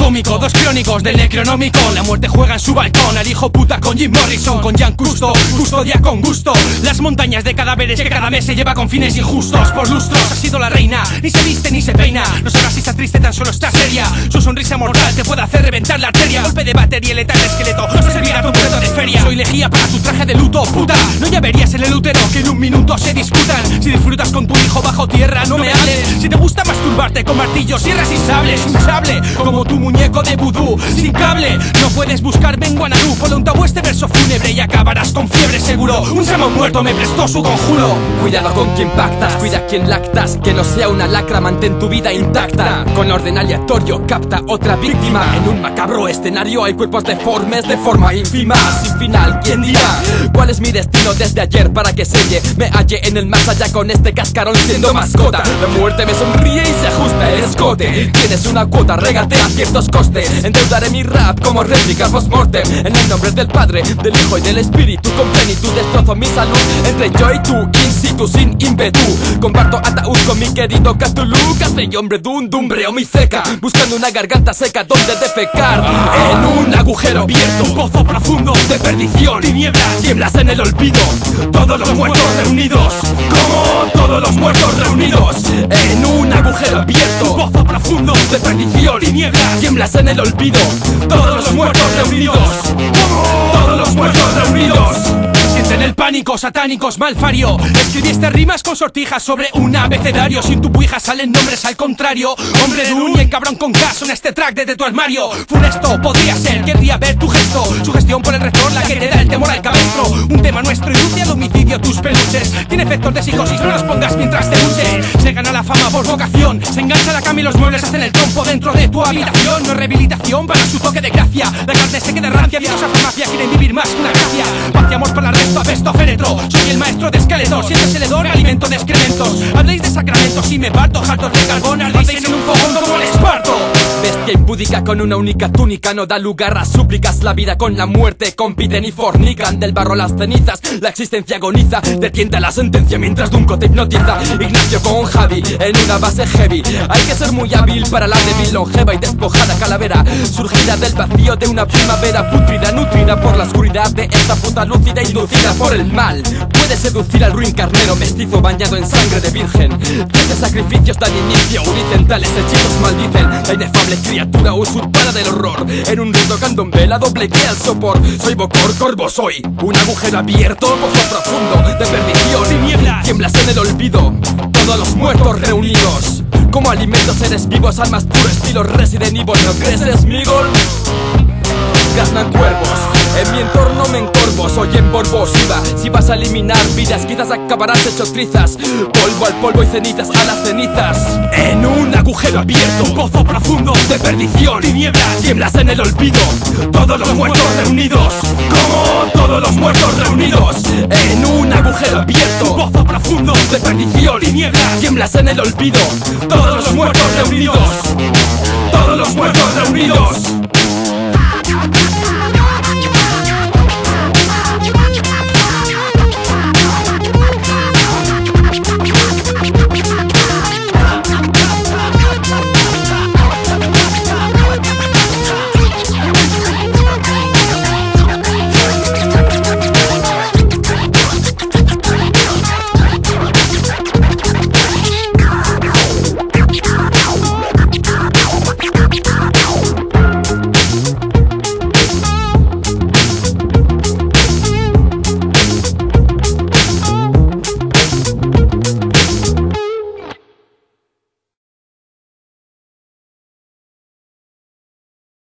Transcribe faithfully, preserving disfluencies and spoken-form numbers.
atómico, dos crónicos del Necronómico. La muerte juega en su balcón, al hijo puta con Jim Morrison, con Jan Custo, custodia con gusto las montañas de cadáveres que cada mes se lleva con fines injustos. Por lustros ha sido la reina, ni se viste ni se peina. No sabrás si está triste, tan solo está seria. Su sonrisa mortal te puede hacer reventar la arteria. Golpe de batería letal esqueleto, no se servirá tu objeto de feria. Soy lejía para tu traje de luto, puta. No ya verías en el útero que en un minuto se disputan. Si disfrutas con tu hijo bajo tierra, no me hables. Si te gusta masturbarte con martillos, sierras y sables, un sable como tu muñeco de vudú sin cable. No puedes buscarme en Guanarú, ponle un tabú este verso fúnebre y acabarás con fiebre seguro. Un samo muerto me prestó su conjuro. Cuidado con quien pactas, cuida quien lactas, que no sea una lacra, mantén tu vida intacta. Con orden aleatorio capta otra víctima. En un macabro escenario hay cuerpos deformes de forma ínfima. Sin final, ¿quién dirá cuál es mi destino desde ayer para que selle? Me hallé en el más allá con este cascarón siendo mascota. La muerte me sonríe y se ajusta el escote. Tienes una cuota, regatea ciertos costes. Endeudaré mi rap como réplica post-mortem. En el nombre del Padre, del Hijo y del Espíritu, con plenitud destrozo mi salud entre yo y tú, in situ sin ímpetu. Comparto ataúd con mi querido Cthulhu, café y hombre de un dumbreo mi seca, buscando una garganta seca donde defecar. En un agujero abierto, un pozo profundo de perdición, tinieblas, tiemblas en el olvido. Todos los muertos reunidos, como todos los muertos reunidos. En un agujero abierto, un pozo profundo de perdición, tinieblas, tiemblas en el olvido. Todos los muertos reunidos, como todos los muertos reunidos. Sienten el pánico, satánicos, malfario. Escribiste rimas con sortijas sobre un abecedario. Sin tu puija salen nombres al contrario. Hombre de uña y cabrón con caso en este track desde tu armario. Funesto podría ser, querría ver tu gesto. Sugestión por el rector, la que te da el temor al cabestro. Un tema nuestro induce al homicidio tus peluches. Tiene efectos de psicosis, no los pongas mientras te luces. Se gana la fama por vocación. Se engancha la cama y los muebles hacen el trompo dentro de tu habitación. No es rehabilitación para su toque de gracia. La carne se queda rancia, viejos a farmacia quieren vivir más que una gracia. Vaciamos por la resto, apesto féretro. Soy el maestro de esqueletos, sientes el hedor, alimento de excrementos. Habléis de sacramentos y me parto. Jartos de carbón, ardéis en un fogón como el esparto. Bestia impúdica con una única túnica no da lugar a súplicas. La vida con la muerte compiten y fornican. Del barro a las cenizas, la existencia agoniza. Detienta la sentencia mientras Dunco te hipnotiza. Ignacio con Javi en una base heavy. Hay que ser muy hábil para la débil, longeva y despojada calavera, surgida del vacío de una primavera putrida, nutrida por la oscuridad de esta puta lúcida, inducida por el mal. Puede seducir al ruin carnero mestizo bañado en sangre de virgen. Trece sacrificios dan inicio, unicentrales hechizos maldicen la inefable criatura usurpada del horror. En un rito candomblé doblegué al sopor. Soy Bocor, corvo soy un agujero abierto, pozo profundo de perdición. Tinieblas, tiemblas en el olvido. Todos los muertos reunidos como alimentos, seres vivos al más puro estilo Resident Evil. ¿No crees, Migol? Gastan cuervos, en mi entorno me encorvo, soy emborbosiva. Si vas a eliminar vidas, quizás acabarás hecho trizas. Polvo al polvo y cenizas a las cenizas. En un agujero abierto, un pozo profundo de perdición, tinieblas, tiemblas en el olvido. Todos los muertos reunidos, como todos los muertos reunidos. En un agujero abierto, un pozo profundo de perdición, tinieblas, tiemblas en el olvido. Todos los muertos reunidos, todos los muertos reunidos.